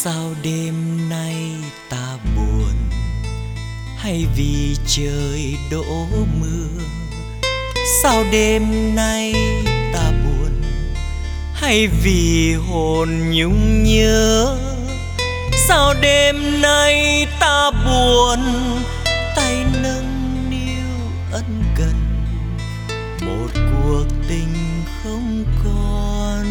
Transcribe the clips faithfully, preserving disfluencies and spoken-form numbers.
Sao đêm nay ta buồn, hay vì trời đổ mưa? Sao đêm nay ta buồn, hay vì hồn nhung nhớ? Sao đêm nay ta buồn, tay nâng niu ân cần, một cuộc tình không còn.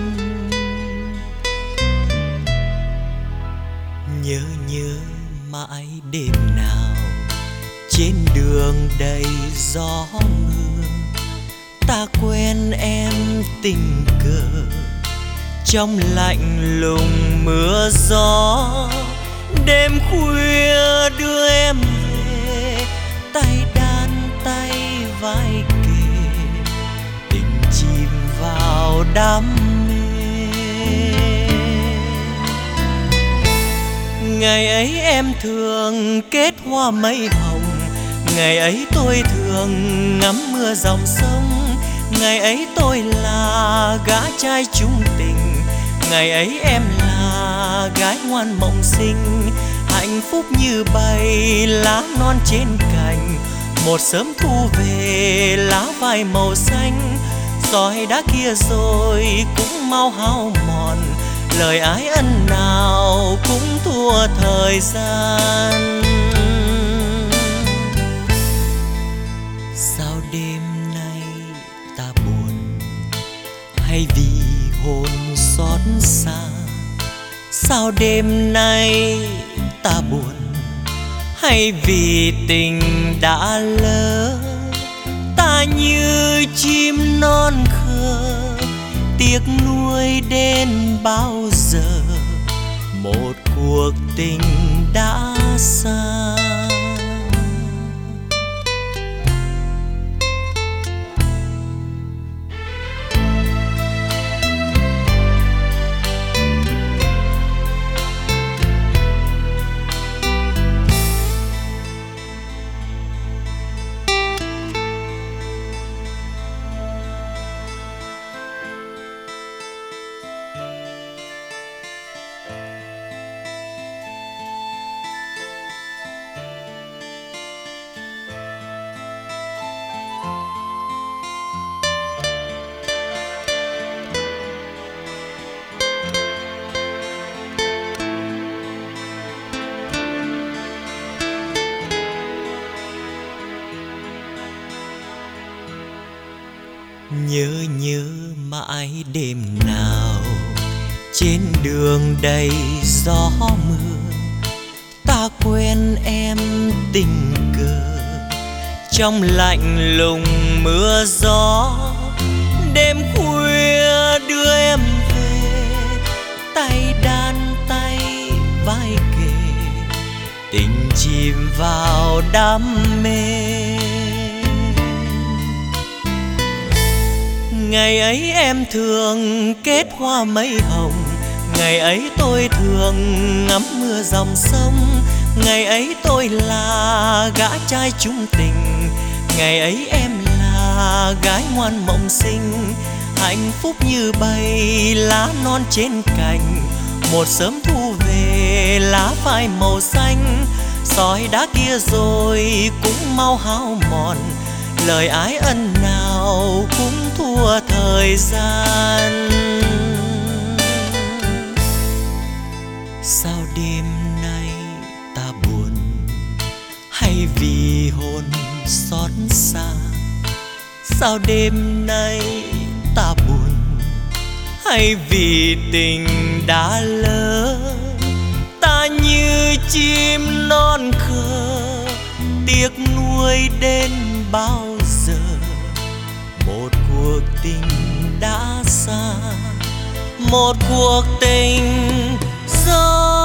Nhớ nhớ mãi đêm nào trên đường đầy gió mưa, ta quen em tình cờ trong lạnh lùng mưa gió. Đêm khuya đưa em về, tay đan tay vai kề, tình chìm vào đam mê. Ngày ấy em thường kết hoa mây hồng, ngày ấy tôi thường ngắm mưa dòng sông. Ngày ấy tôi là gã trai chung tình, ngày ấy em là gái ngoan mộng xinh. Hạnh phúc như bầy lá non trên cành, một sớm thu về lá vai màu xanh. Sỏi đá kia rồi cũng mau hao mòn, lời ái ân nào cũng thua thời gian. Sao đêm nay ta buồn, hay vì hồn xót xa? Sao đêm nay ta buồn, hay vì tình đã lỡ? Ta như chim non khờ, tiếc nuối đến bao giờ, một cuộc tình đã xa. Nhớ nhớ mãi đêm nào trên đường đầy gió mưa, ta quen em tình cờ trong lạnh lùng mưa gió. Đêm khuya đưa em về, tay đan tay vai kề, tình chìm vào đam mê. Ngày ấy em thường kết hoa mây hồng, ngày ấy tôi thường ngắm mưa dòng sông. Ngày ấy tôi là gã trai chung tình, ngày ấy em là gái ngoan mộng xinh. Hạnh phúc như bầy lá non trên cành, một sớm thu về lá phai màu xanh. Sỏi đá kia rồi cũng mau hao mòn, lời ái ân nào cũng thua thời gian. Sao đêm nay ta buồn, hay vì hồn xót xa? Sao đêm nay ta buồn, hay vì tình đã lỡ? Ta như chim non khờ, tiếc nuối đến bao giờ, một cuộc tình đã xa, một cuộc tình do